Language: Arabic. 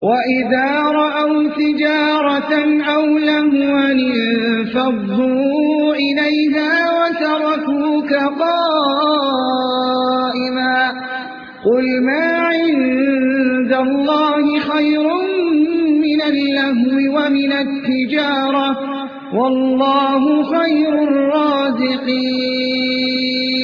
وَإِذَا رَأَوْا تِجَارَةً أَوْ لَهْوًا انفَضُّوا إِلَيْهَا وَتَرَكُوكَ قَائِمًا ۚ قُلْ مَا عِندَ اللَّهِ خَيْرٌ مِّنَ اللَّهْوِ وَمِنَ التِّجَارَةِ ۚ وَاللَّهُ خَيْرُ الرَّازِقِينَ